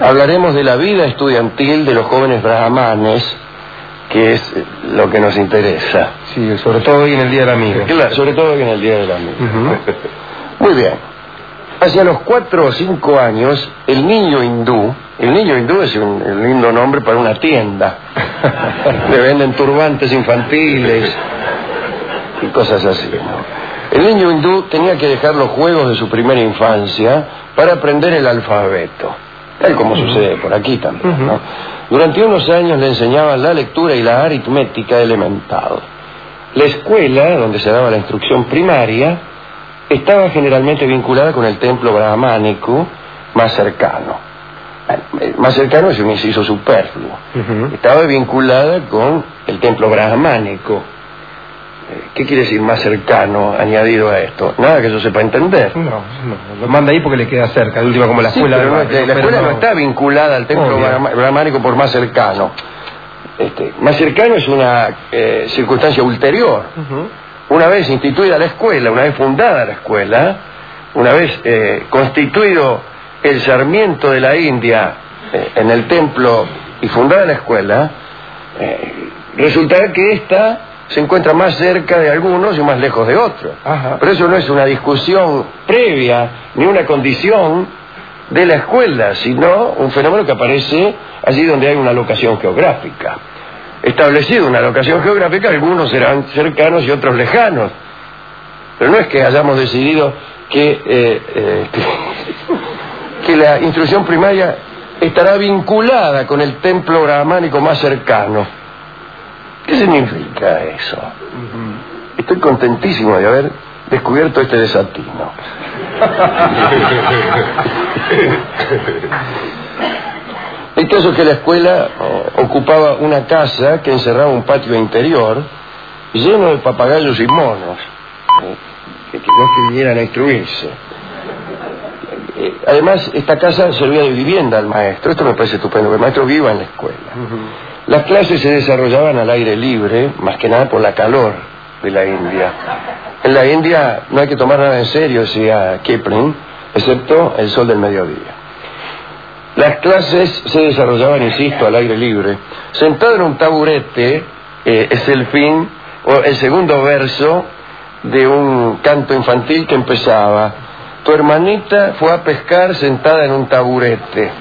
hablaremos de la vida estudiantil de los jóvenes brahmanes, que es lo que nos interesa. Sí, sobre todo hoy en el Día del Amigo. Claro, sobre todo hoy en el Día del Amigo. Muy bien. Hacia los 4 o 5 años, el niño hindú es un lindo nombre para una tienda. Le venden turbantes infantiles y cosas así, ¿no? El niño hindú tenía que dejar los juegos de su primera infancia para aprender el alfabeto, tal como sucede por aquí también, ¿no? Durante unos años le enseñaban la lectura y la aritmética elemental. La escuela, donde se daba la instrucción primaria, estaba generalmente vinculada con el templo brahmánico más cercano. Más cercano es un inciso superfluo. Estaba vinculada con el templo brahmánico. ¿Qué quiere decir más cercano añadido a esto? Nada que yo sepa entender. No, lo manda ahí porque le queda cerca, de última como la escuela. Pero la escuela no está vinculada al templo brahmánico por más cercano. Más cercano es una circunstancia ulterior. Una vez instituida la escuela, una vez fundada la escuela, una vez constituido el sarmiento de la India en el templo y fundada la escuela, resultará que esta se encuentra más cerca de algunos y más lejos de otros. Pero eso no es una discusión previa ni una condición de la escuela, sino un fenómeno que aparece allí donde hay una locación geográfica. Establecido una locación geográfica, algunos serán cercanos y otros lejanos. Pero no es que hayamos decidido que la instrucción primaria estará vinculada con el templo brahmánico más cercano. ¿Qué significa eso? Estoy contentísimo de haber descubierto este desatino. El caso es que la escuela ocupaba una casa que encerraba un patio interior lleno de papagayos y monos que no vinieran a instruirse. Además, esta casa servía de vivienda al maestro. Esto me parece estupendo, que el maestro viva en la escuela. Las clases se desarrollaban al aire libre, más que nada por la calor de la India. En la India no hay que tomar nada en serio, decía Kipling, excepto el sol del mediodía. Las clases se desarrollaban, insisto, al aire libre. Sentado en un taburete es el fin, o el segundo verso de un canto infantil que empezaba: tu hermanita fue a pescar sentada en un taburete.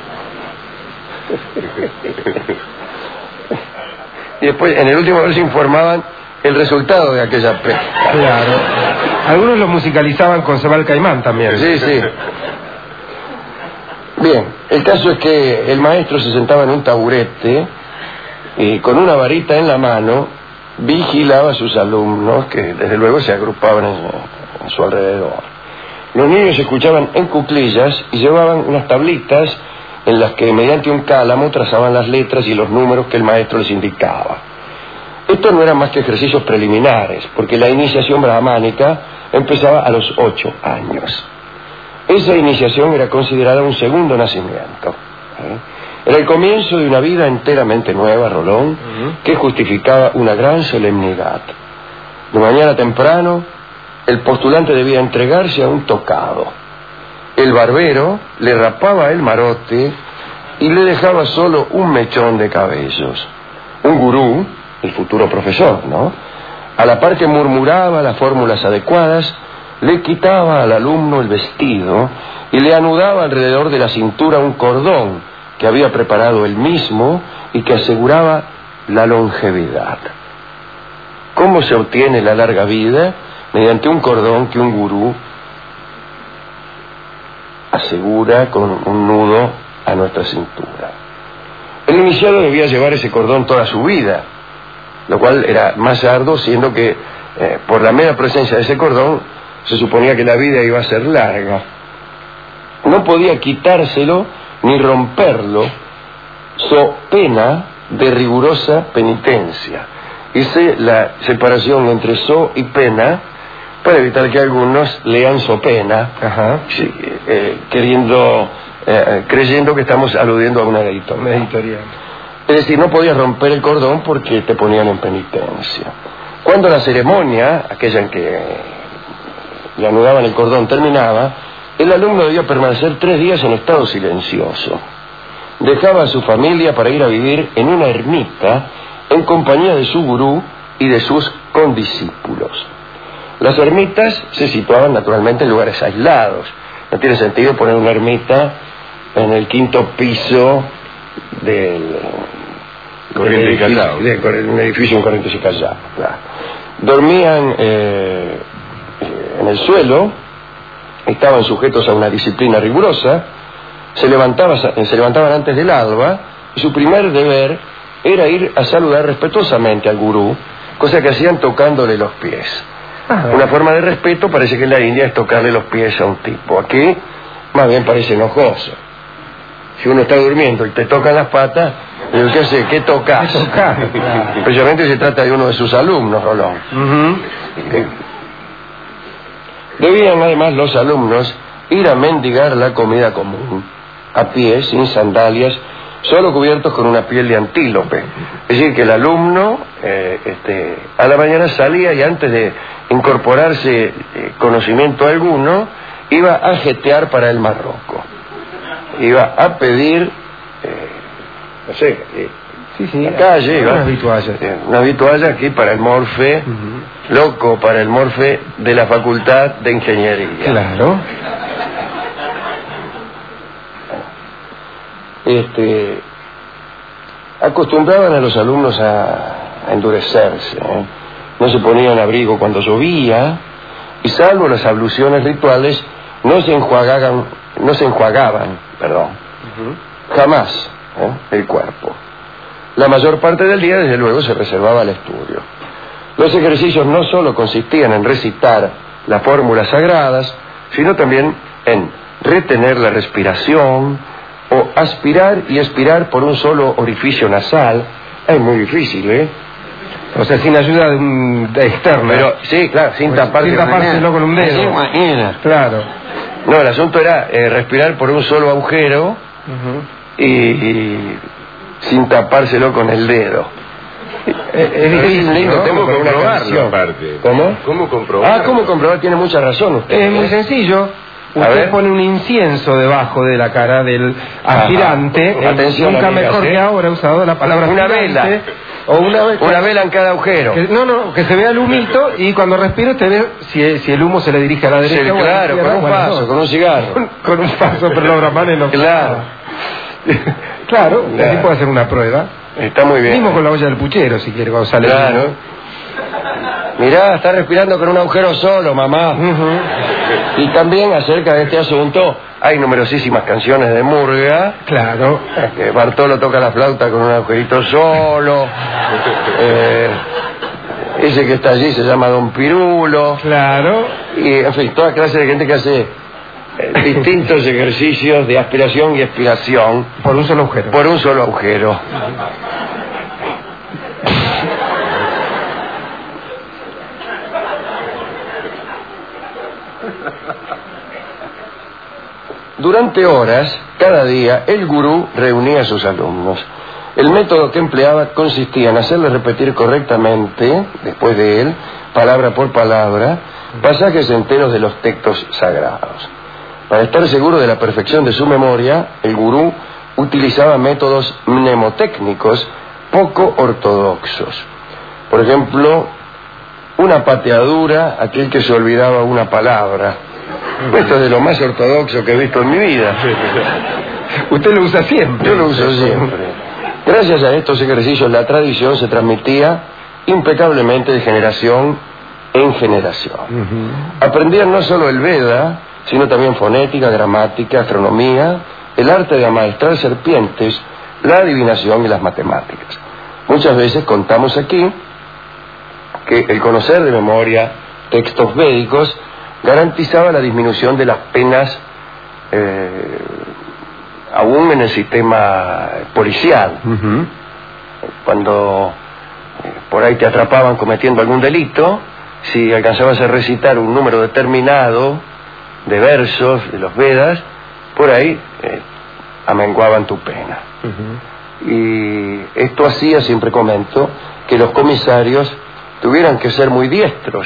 Y después, en el último verso, informaban el resultado de aquella pesca. Claro. Algunos lo musicalizaban con Sebal Caimán también. Sí, sí. Bien, el caso es que el maestro se sentaba en un taburete y con una varita en la mano vigilaba a sus alumnos, que desde luego se agrupaban en su alrededor. Los niños escuchaban en cuclillas y llevaban unas tablitas en las que mediante un cálamo trazaban las letras y los números que el maestro les indicaba. Estos no eran más que ejercicios preliminares, porque la iniciación brahmánica empezaba a los 8 años. Esa iniciación era considerada un segundo nacimiento. Era el comienzo de una vida enteramente nueva, Rolón, que justificaba una gran solemnidad. De mañana temprano, el postulante debía entregarse a un tocado. El barbero le rapaba el marote y le dejaba solo un mechón de cabellos. Un gurú, el futuro profesor, ¿no?, a la par que murmuraba las fórmulas adecuadas, le quitaba al alumno el vestido y le anudaba alrededor de la cintura un cordón que había preparado él mismo y que aseguraba la longevidad. ¿Cómo se obtiene la larga vida? Mediante un cordón que un gurú asegura con un nudo a nuestra cintura. El iniciado debía llevar ese cordón toda su vida, lo cual era más arduo, siendo que por la mera presencia de ese cordón se suponía que la vida iba a ser larga. No podía quitárselo ni romperlo, so pena de rigurosa penitencia. Hice la separación entre so y pena para evitar que algunos lean so pena, creyendo que estamos aludiendo a una editorial. Es decir, no podías romper el cordón porque te ponían en penitencia. Cuando la ceremonia, aquella en que le anudaban el cordón, terminaba, el alumno debía permanecer 3 días en estado silencioso. dejaba a su familia para ir a vivir en una ermita en compañía de su gurú y de sus condiscípulos. Las ermitas se situaban naturalmente en lugares aislados. No tiene sentido poner una ermita en el 5º piso del Corrientes y Callao. Un edificio en Corrientes y Callao. Claro. Dormían en el suelo, estaban sujetos a una disciplina rigurosa, se levantaban antes del alba, y su primer deber era ir a saludar respetuosamente al gurú, cosa que hacían tocándole los pies. Una forma de respeto parece que en la India es tocarle los pies a un tipo. Aquí más bien parece enojoso. Si uno está durmiendo y te tocan las patas, digo, ¿qué hace? ¿Qué tocas? Especialmente se trata de uno de sus alumnos, Rolón. Debían además los alumnos ir a mendigar la comida común, a pie, sin sandalias, solo cubiertos con una piel de antílope. Es decir, que el alumno a la mañana salía y antes de incorporarse conocimiento alguno, iba a jetear para el Marroco. Iba a pedir, no sé, la calle, una vitualla aquí para el morfe, loco para el morfe de la Facultad de Ingeniería. Claro. Acostumbraban a los alumnos a endurecerse, ¿eh? No se ponían abrigo cuando llovía, y salvo las abluciones rituales no se enjuagaban, jamás, el cuerpo. La mayor parte del día, desde luego, se reservaba al estudio. Los ejercicios no solo consistían en recitar las fórmulas sagradas, sino también en retener la respiración o aspirar y expirar por un solo orificio nasal. Es muy difícil, ¿eh? O sea, sin ayuda de externa. Pero, sí, claro, sin tapárselo con un dedo. Claro. No, el asunto era respirar por un solo agujero y sin tapárselo con el dedo. Es difícil, lindo, tengo que comprobarlo aparte. ¿Cómo? ¿Cómo comprobarlo? ¿Cómo comprobar? Tiene mucha razón usted. Es muy sencillo. Usted pone un incienso debajo de la cara del aspirante. Atención, nunca amigas, mejor que ahora he usado la palabra una aspirante. vela. O una vela en cada agujero. Que se vea el humito y cuando respire usted ve si el humo se le dirige a la derecha o a la claro, izquierda. con un paso, con un cigarro. Con un paso, pero los brahmanes no. Claro. Claro, así puede hacer una prueba. Está muy bien. Mismo con la olla del puchero, si quiere, cuando sale. Claro. Mirá, está respirando con un agujero solo, mamá. Y también acerca de este asunto hay numerosísimas canciones de murga. Claro. Que Bartolo toca la flauta con un agujerito solo. Ese que está allí se llama Don Pirulo. Claro. Y, en fin, toda clase de gente que hace distintos ejercicios de aspiración y expiración. Por un solo agujero. Por un solo agujero. Durante horas, cada día, el gurú reunía a sus alumnos. El método que empleaba consistía en hacerles repetir correctamente, después de él, palabra por palabra, pasajes enteros de los textos sagrados. Para estar seguro de la perfección de su memoria, el gurú utilizaba métodos mnemotécnicos poco ortodoxos. Por ejemplo, una pateadura, aquel que se olvidaba una palabra. Esto es de lo más ortodoxo que he visto en mi vida. Usted lo usa siempre. Yo lo uso siempre. Gracias a estos ejercicios la tradición se transmitía impecablemente de generación en generación. Aprendían no solo el Veda, sino también fonética, gramática, astronomía, el arte de amaestrar serpientes, la adivinación y las matemáticas. Muchas veces contamos aquí que el conocer de memoria textos védicos garantizaba la disminución de las penas aún en el sistema policial. Cuando por ahí te atrapaban cometiendo algún delito, si alcanzabas a recitar un número determinado de versos de los Vedas, por ahí amenguaban tu pena. Y esto hacía, siempre comento, que los comisarios tuvieran que ser muy diestros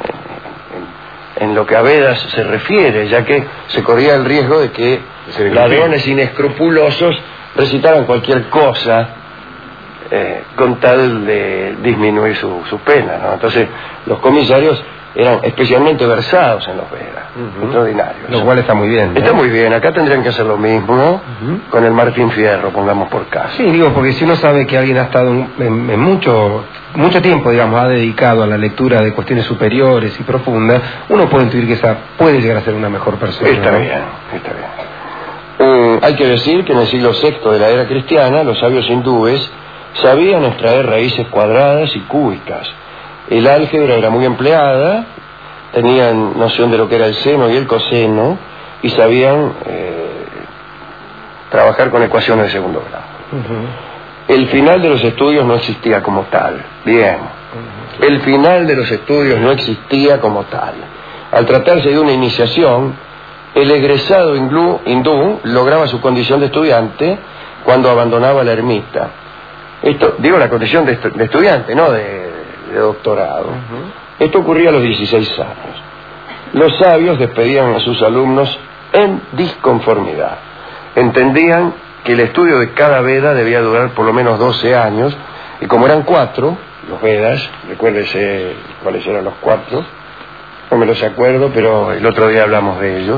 en lo que a Vedas se refiere, ya que se corría el riesgo de que ladrones inescrupulosos recitaran cualquier cosa con tal de disminuir su pena, ¿no? Entonces los comisarios eran especialmente versados en los Vedas, extraordinarios. Lo cual está muy bien, ¿no? Está muy bien, acá tendrían que hacer lo mismo, ¿no? Con el Martín Fierro, pongamos por caso. Sí, digo, porque si uno sabe que alguien ha estado en mucho tiempo, digamos, ha dedicado a la lectura de cuestiones superiores y profundas, uno puede intuir que esa puede llegar a ser una mejor persona. Está ¿no? bien, está bien. Hay que decir que en el siglo VI de la era cristiana, los sabios hindúes sabían extraer raíces cuadradas y cúbicas. El álgebra era muy empleada, tenían noción de lo que era el seno y el coseno, y sabían trabajar con ecuaciones de segundo grado. El final de los estudios no existía como tal. Bien. El final de los estudios no existía como tal. Al tratarse de una iniciación, el egresado hindú lograba su condición de estudiante cuando abandonaba la ermita. Esto, digo, la condición de estudiante, no de doctorado. Esto ocurría a los 16 años. Los sabios despedían a sus alumnos en disconformidad. Entendían que el estudio de cada Veda debía durar por lo menos 12 años, y como eran 4, los Vedas, recuérdese cuáles eran los 4, no me los acuerdo, pero el otro día hablamos de ellos,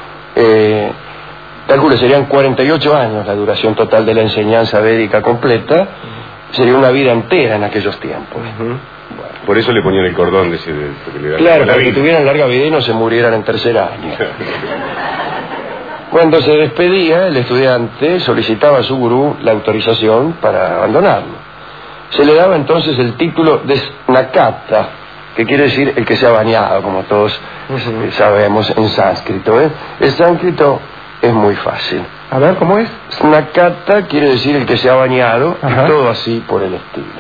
calcule, serían 48 años la duración total de la enseñanza védica completa, sería una vida entera en aquellos tiempos. Bueno, por eso le ponían el cordón, claro, para que tuvieran larga vida y no se murieran en tercer año. Cuando se despedía, el estudiante solicitaba a su gurú la autorización para abandonarlo. Se le daba entonces el título de Snakata, que quiere decir el que se ha bañado, como todos sabemos en sánscrito. El sánscrito es muy fácil. A ver, ¿cómo es? Snakata quiere decir el que se ha bañado, y todo así por el estilo.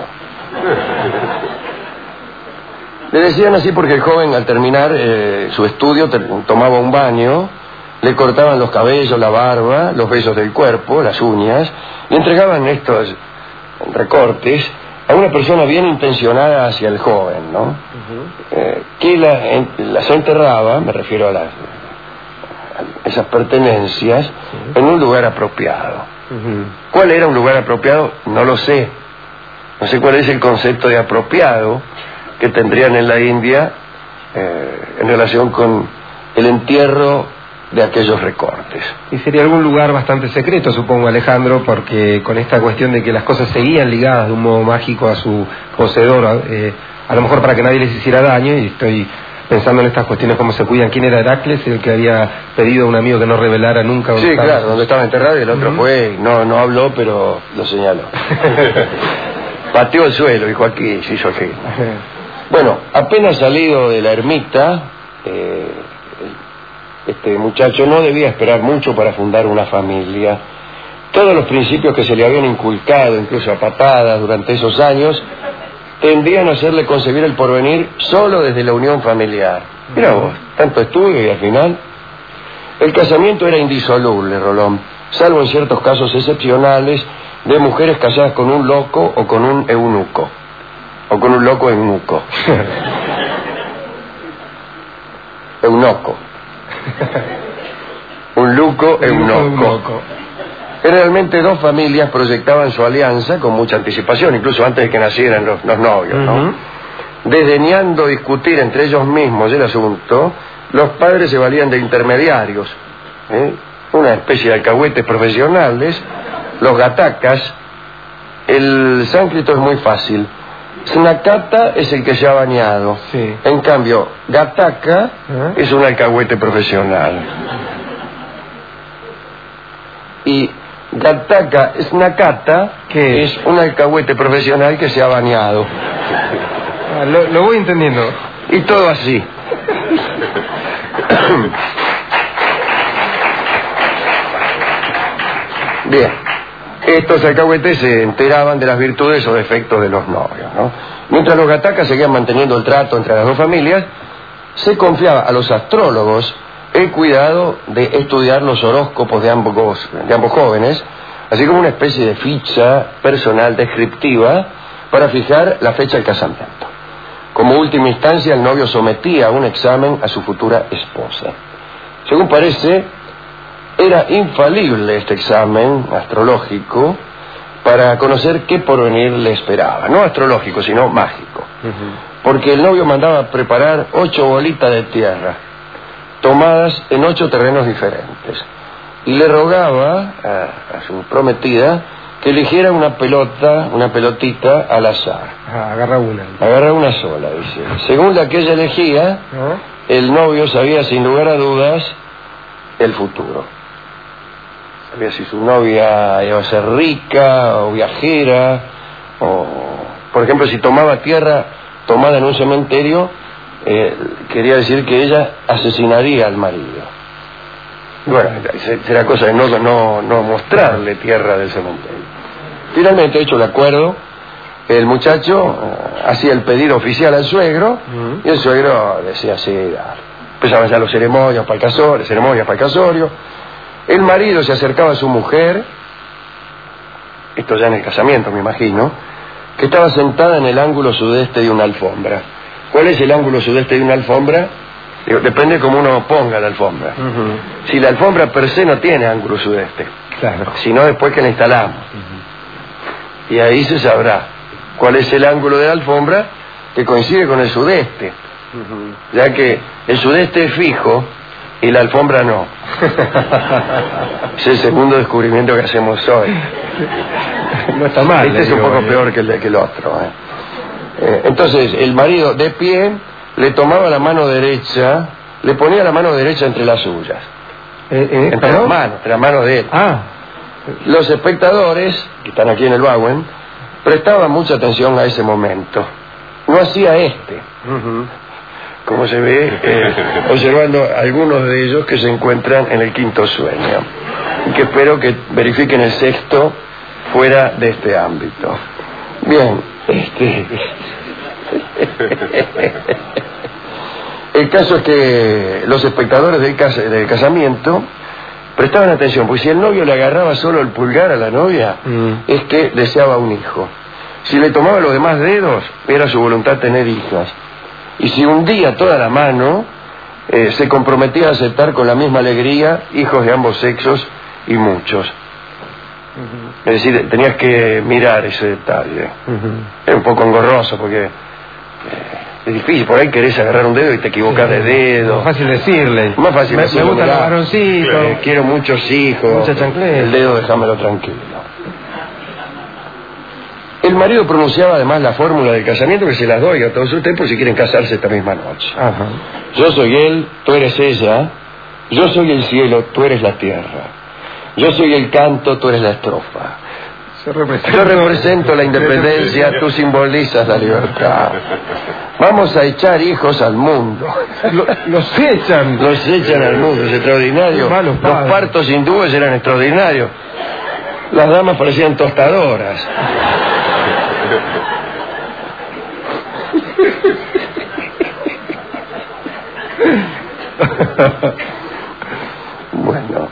Le decían así porque el joven, al terminar su estudio, tomaba un baño, le cortaban los cabellos, la barba, los vellos del cuerpo, las uñas, y entregaban estos recortes a una persona bien intencionada hacia el joven, ¿no? Que las enterraba, me refiero a esas pertenencias, en un lugar apropiado. ¿Cuál era un lugar apropiado? No lo sé. No sé cuál es el concepto de apropiado que tendrían en la India en relación con el entierro de aquellos recortes. Y sería algún lugar bastante secreto, supongo, Alejandro, porque con esta cuestión de que las cosas seguían ligadas de un modo mágico a su poseedor, a lo mejor para que nadie les hiciera daño, y estoy pensando en estas cuestiones, cómo se cuidan. ¿Quién era Heracles, el que había pedido a un amigo que no revelara nunca? Sí, claro, donde estaba enterrado, y el otro fue, no habló, pero lo señaló. Pateó el suelo, dijo aquí, se hizo aquí. Bueno, apenas salido de la ermita, este muchacho no debía esperar mucho para fundar una familia. Todos los principios que se le habían inculcado, incluso a patadas, durante esos años, tendían a hacerle concebir el porvenir solo desde la unión familiar. Mira vos, tanto estudio y al final... El casamiento era indisoluble, Rolón, salvo en ciertos casos excepcionales de mujeres casadas con un loco o con un eunuco. O con un loco eunuco. Eunuco. Un luco eunuco. Generalmente dos familias proyectaban su alianza con mucha anticipación, incluso antes de que nacieran los novios, ¿no? Desdeñando discutir entre ellos mismos el asunto, los padres se valían de intermediarios, una especie de alcahuetes profesionales, los gatakas. El sánscrito es muy fácil. Snakata es el que se ha bañado. Sí. En cambio, gataka es un alcahuete profesional. Y gataka Snakata es un alcahuete profesional que se ha bañado. Lo voy entendiendo. Y todo así. Bien. Estos alcahuetes se enteraban de las virtudes o defectos de los novios, ¿no? Mientras los gatakas seguían manteniendo el trato entre las dos familias, se confiaba a los astrólogos el cuidado de estudiar los horóscopos de ambos jóvenes, así como una especie de ficha personal descriptiva para fijar la fecha del casamiento. Como última instancia, el novio sometía a un examen a su futura esposa. Según parece, Era infalible este examen astrológico para conocer qué porvenir le esperaba. No astrológico, sino mágico. Porque el novio mandaba preparar 8 bolitas de tierra, tomadas en 8 terrenos diferentes. Y le rogaba a su prometida que eligiera una pelotita al azar. Agarra una. Agarra una sola, dice. Según la que ella elegía, el novio sabía sin lugar a dudas el futuro. Sabía si su novia iba a ser rica o viajera, o, por ejemplo, si tomaba tierra tomada en un cementerio, quería decir que ella asesinaría al marido. Bueno, será cosa de no mostrarle tierra del cementerio. Finalmente, hecho el acuerdo, el muchacho hacía el pedido oficial al suegro, y el suegro decía, sí, dale. Empezaban ya los ceremonias para el casorio. El marido se acercaba a su mujer, esto ya en el casamiento me imagino, que estaba sentada en el ángulo sudeste de una alfombra. ¿Cuál es el ángulo sudeste de una alfombra? Depende de cómo uno ponga la alfombra. Si la alfombra per se no tiene ángulo sudeste, claro, sino después que la instalamos. Y ahí se sabrá cuál es el ángulo de la alfombra que coincide con el sudeste, ya que el sudeste es fijo y la alfombra no. Es el segundo descubrimiento que hacemos hoy. No está mal. Este es un poco peor que el otro. Entonces el marido de pie le tomaba la mano derecha, le ponía la mano derecha entre las suyas, entre las manos de él. Los espectadores que están aquí en el Bauen prestaban mucha atención a ese momento. No hacía como se ve observando algunos de ellos que se encuentran en el quinto sueño, y que espero que verifiquen el sexto fuera de este ámbito. Bien, el caso es que los espectadores del casamiento prestaban atención, porque si el novio le agarraba solo el pulgar a la novia, es que deseaba un hijo. Si le tomaba los demás dedos, era su voluntad tener hijas. Y si hundía toda la mano, se comprometía a aceptar con la misma alegría hijos de ambos sexos, y muchos. Es decir, tenías que mirar ese detalle. Es un poco engorroso porque es difícil, por ahí querés agarrar un dedo y te equivocas de dedo. Más fácil decirle. Más fácil decirle. Me gustan los varoncitos. Quiero muchos hijos. Mucha chancleta. El dedo déjamelo tranquilo. El marido pronunciaba además la fórmula del casamiento, que se las doy a todos ustedes por si quieren casarse esta misma noche. Yo soy él, tú eres ella. Yo soy el cielo, tú eres la tierra. Yo soy el canto, tú eres la estrofa. Yo represento la independencia, tú simbolizas la libertad. Vamos a echar hijos al mundo. Los echan al mundo, es extraordinario. Los partos hindúes eran extraordinarios. Las damas parecían tostadoras. Bueno,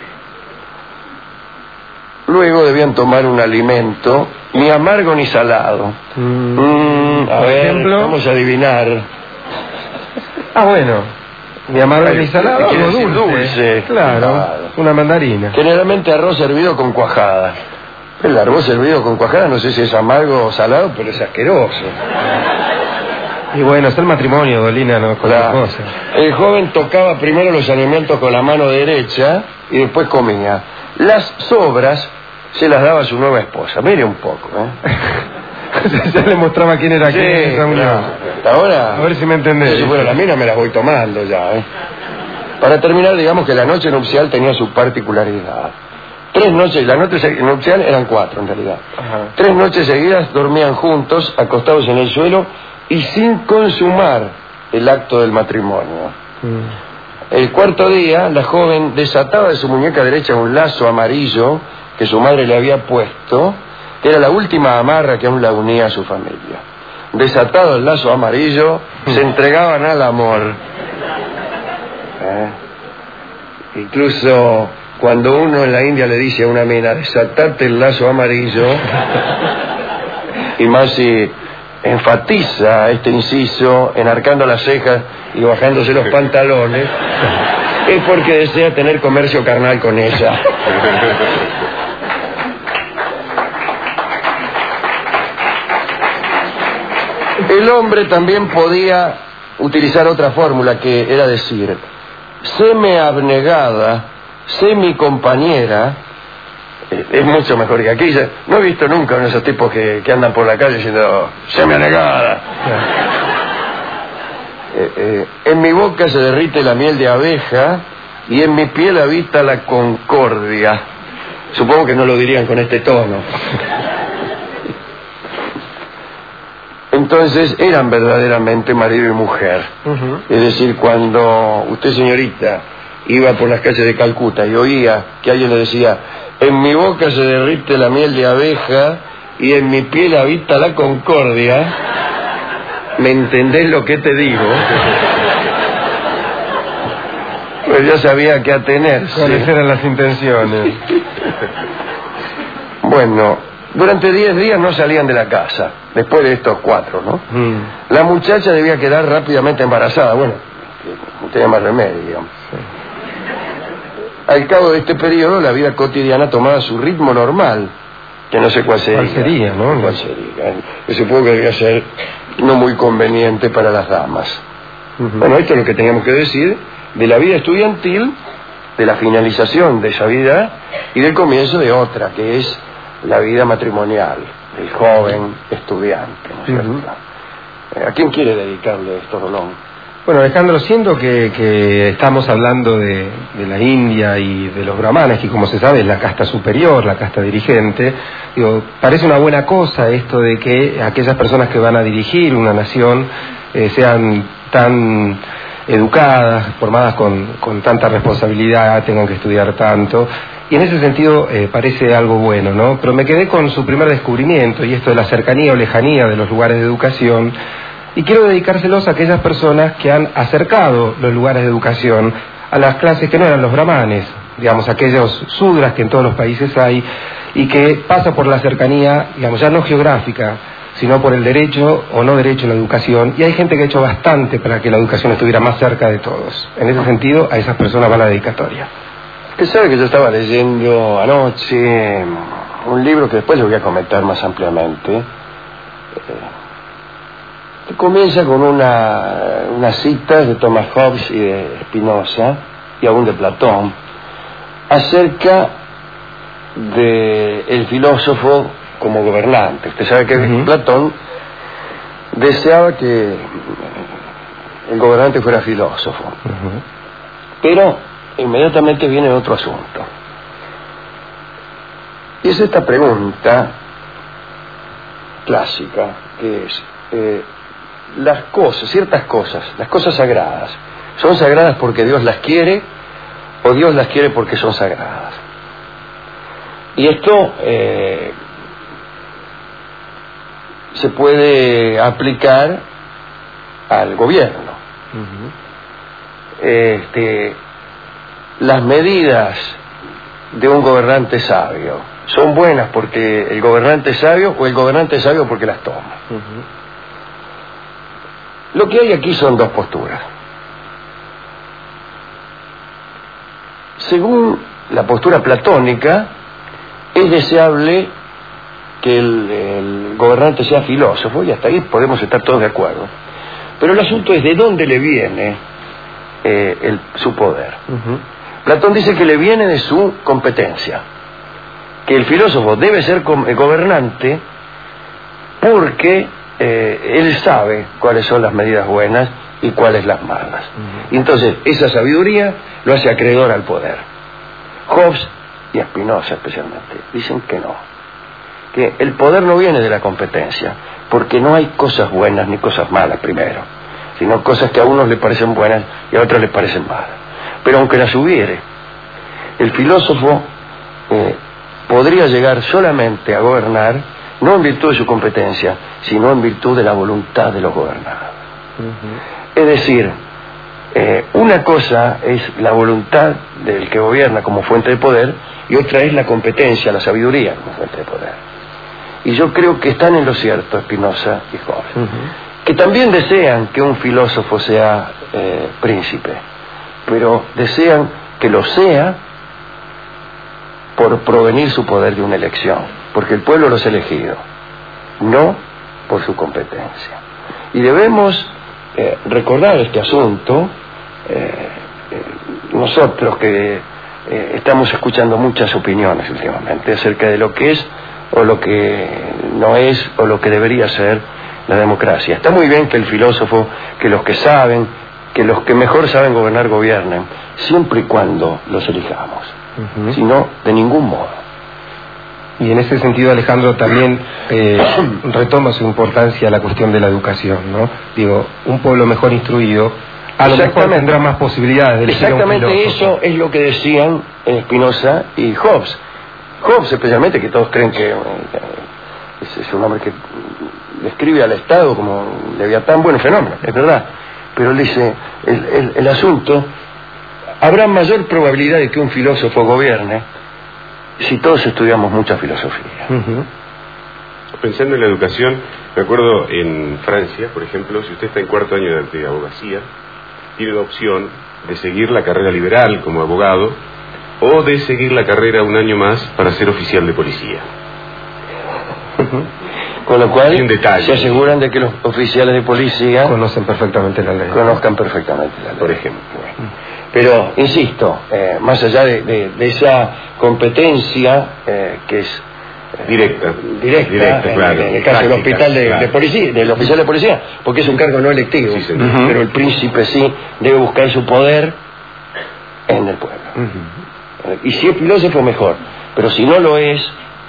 luego debían tomar un alimento ni amargo ni salado. A ver, vamos a adivinar. Bueno, ni amargo ni salado, algo dulce. Claro, una mandarina. Generalmente arroz servido con cuajada. El arroz servido con cuajada, no sé si es amargo o salado, pero es asqueroso. Y bueno, es el matrimonio, Dolina, no con las cosas. El joven tocaba primero los alimentos con la mano derecha y después comía. Las sobras se las daba a su nueva esposa. Mire un poco, Ya le mostraba quién era quién. Hasta ahora, a ver si me entendés. Si fuera la mina me las voy tomando ya, Para terminar, digamos que la noche nupcial tenía su particularidad. 3 noches, la noche nupcial eran 4 en realidad. 3 noches seguidas dormían juntos, acostados en el suelo y sin consumar el acto del matrimonio. El cuarto día, la joven desataba de su muñeca derecha un lazo amarillo que su madre le había puesto, que era la última amarra que aún la unía a su familia. Desatado el lazo amarillo, se entregaban al amor. Incluso cuando uno en la India le dice a una mina, desatate el lazo amarillo, y más si enfatiza este inciso enarcando las cejas y bajándose los pantalones, es porque desea tener comercio carnal con ella. El hombre también podía utilizar otra fórmula, que era decir: séme abnegada, sé mi compañera. Es mucho mejor que aquí. No he visto nunca uno de esos tipos que andan por la calle diciendo: séme abnegada. En mi boca se derrite la miel de abeja y en mi piel habita la concordia. Supongo que no lo dirían con este tono. Entonces eran verdaderamente marido y mujer. Es decir, cuando usted, señorita, iba por las calles de Calcuta y oía que alguien le decía: en mi boca se derrite la miel de abeja y en mi piel habita la concordia, ¿me entendés lo que te digo? Pues ya sabía a qué atenerse. ¿Cuáles eran las intenciones? Bueno, durante 10 días no salían de la casa, después de estos 4, ¿no? La muchacha debía quedar rápidamente embarazada. Bueno, no tenía más remedio, digamos. Al cabo de este periodo, la vida cotidiana tomaba su ritmo normal, que no sé cuál sería. ¿Cuál sería, no? ¿Cuál sería? Yo supongo que debía ser no muy conveniente para las damas. Bueno, esto es lo que teníamos que decir de la vida estudiantil, de la finalización de esa vida y del comienzo de otra, que es la vida matrimonial del joven estudiante, ¿no es cierto? ¿A quién quiere dedicarle esto, Rolón? Bueno, Alejandro, siendo que estamos hablando de la India y de los brahmanes, que como se sabe es la casta superior, la casta dirigente, digo, parece una buena cosa esto de que aquellas personas que van a dirigir una nación sean tan educadas, formadas con tanta responsabilidad, tengan que estudiar tanto. Y en ese sentido parece algo bueno, ¿no? Pero me quedé con su primer descubrimiento, y esto de la cercanía o lejanía de los lugares de educación, y quiero dedicárselos a aquellas personas que han acercado los lugares de educación a las clases que no eran los brahmanes, digamos, aquellos sudras que en todos los países hay, y que pasa por la cercanía, digamos, ya no geográfica, sino por el derecho o no derecho a la educación, y hay gente que ha hecho bastante para que la educación estuviera más cerca de todos. En ese sentido, a esas personas va la dedicatoria. Usted sabe que yo estaba leyendo anoche un libro que después le voy a comentar más ampliamente, que comienza con unas citas de Thomas Hobbes y de Spinoza, y aún de Platón, acerca del filósofo como gobernante. Usted sabe que Platón deseaba que el gobernante fuera filósofo. Pero inmediatamente viene otro asunto. Y es esta pregunta clásica, que es, las cosas, ciertas cosas, las cosas sagradas, ¿son sagradas porque Dios las quiere o Dios las quiere porque son sagradas? Y esto se puede aplicar al gobierno. Las medidas de un gobernante sabio, ¿son buenas porque el gobernante es sabio o el gobernante es sabio porque las toma? Lo que hay aquí son dos posturas. Según la postura platónica, es deseable que el gobernante sea filósofo, y hasta ahí podemos estar todos de acuerdo. Pero el asunto es de dónde le viene su poder. Platón dice que le viene de su competencia, que el filósofo debe ser gobernante porque él sabe cuáles son las medidas buenas y cuáles las malas. Y entonces esa sabiduría lo hace acreedor al poder. Hobbes y Spinoza especialmente dicen que no, que el poder no viene de la competencia, porque no hay cosas buenas ni cosas malas primero, sino cosas que a unos les parecen buenas y a otros les parecen malas. Pero aunque las hubiere, el filósofo podría llegar solamente a gobernar no en virtud de su competencia, sino en virtud de la voluntad de los gobernados. Es decir, una cosa es la voluntad del que gobierna como fuente de poder, y otra es la competencia, la sabiduría como fuente de poder. Y yo creo que están en lo cierto Spinoza y Hobbes, que también desean que un filósofo sea príncipe, pero desean que lo sea por provenir su poder de una elección, porque el pueblo los ha elegido, no por su competencia. Y debemos recordar este asunto, nosotros que estamos escuchando muchas opiniones últimamente acerca de lo que es o lo que no es o lo que debería ser la democracia. Está muy bien que el filósofo, que los que saben, que los que mejor saben gobernar gobiernen, siempre y cuando los elijamos, si no, de ningún modo. Y en ese sentido, Alejandro, también retoma su importancia la cuestión de la educación, ¿no? Digo, un pueblo mejor instruido a lo mejor tendrá más posibilidades de elegir a un filósofo. Exactamente, eso es lo que decían Spinoza y Hobbes. Hobbes, especialmente, que todos creen que es un hombre que describe al Estado como Leviatán, bueno, fenómeno, es verdad. Pero él dice, el asunto, habrá mayor probabilidad de que un filósofo gobierne si todos estudiamos mucha filosofía. Pensando en la educación, me acuerdo en Francia, por ejemplo, si usted está en cuarto año de abogacía, tiene la opción de seguir la carrera liberal como abogado o de seguir la carrera un año más para ser oficial de policía. Con lo cual se aseguran de que los oficiales de policía conocen perfectamente la ley. Conozcan perfectamente la ley. Por ejemplo. Pero, insisto, más allá de esa competencia que es directa, claro, en el caso del hospital de policía, del oficial de policía, porque es un cargo no electivo, sí, pero el príncipe sí debe buscar su poder en el pueblo. Y si es filósofo, mejor, pero si no lo es,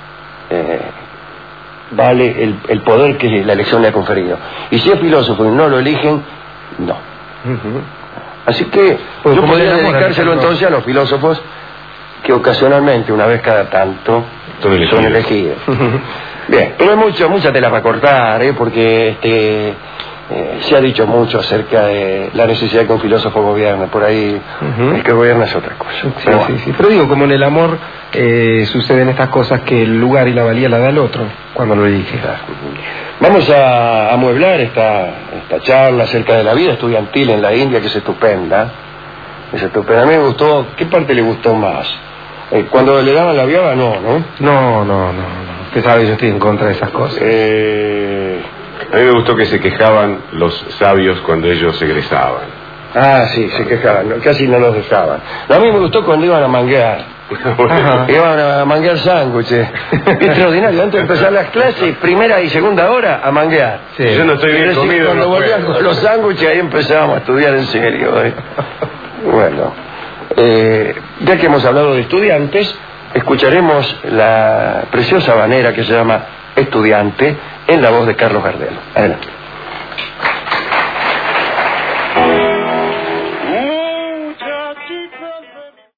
vale el poder que la elección le ha conferido. Y si es filósofo y no lo eligen, no. Así que yo podría dedicárselo entonces a los filósofos que ocasionalmente, una vez cada tanto, son elegidos. Bien, pero hay mucha tela para cortar, porque se ha dicho mucho acerca de la necesidad de que un filósofo gobierne. Por ahí el que gobierna es otra cosa. Pero digo, como en el amor suceden estas cosas, que el lugar y la valía la da el otro cuando lo elige. Vamos a amueblar esta charla acerca de la vida estudiantil en la India, que es estupenda. A mí me gustó. ¿Qué parte le gustó más? Cuando le daban la viaba, no. No. Usted sabe, yo estoy en contra de esas cosas. A mí me gustó que se quejaban los sabios cuando ellos egresaban. Ah, sí, se quejaban, casi no los dejaban. A mí me gustó cuando iban a manguear. Iban a manguear sándwiches. Extraordinario, antes de empezar las clases, primera y segunda hora, a manguear. Sí. Yo no estoy bien comido. Cuando volvían con los sándwiches, ahí empezábamos a estudiar en serio. Bueno, ya que hemos hablado de estudiantes, escucharemos la preciosa habanera que se llama Estudiante, en la voz de Carlos Gardel. Adelante.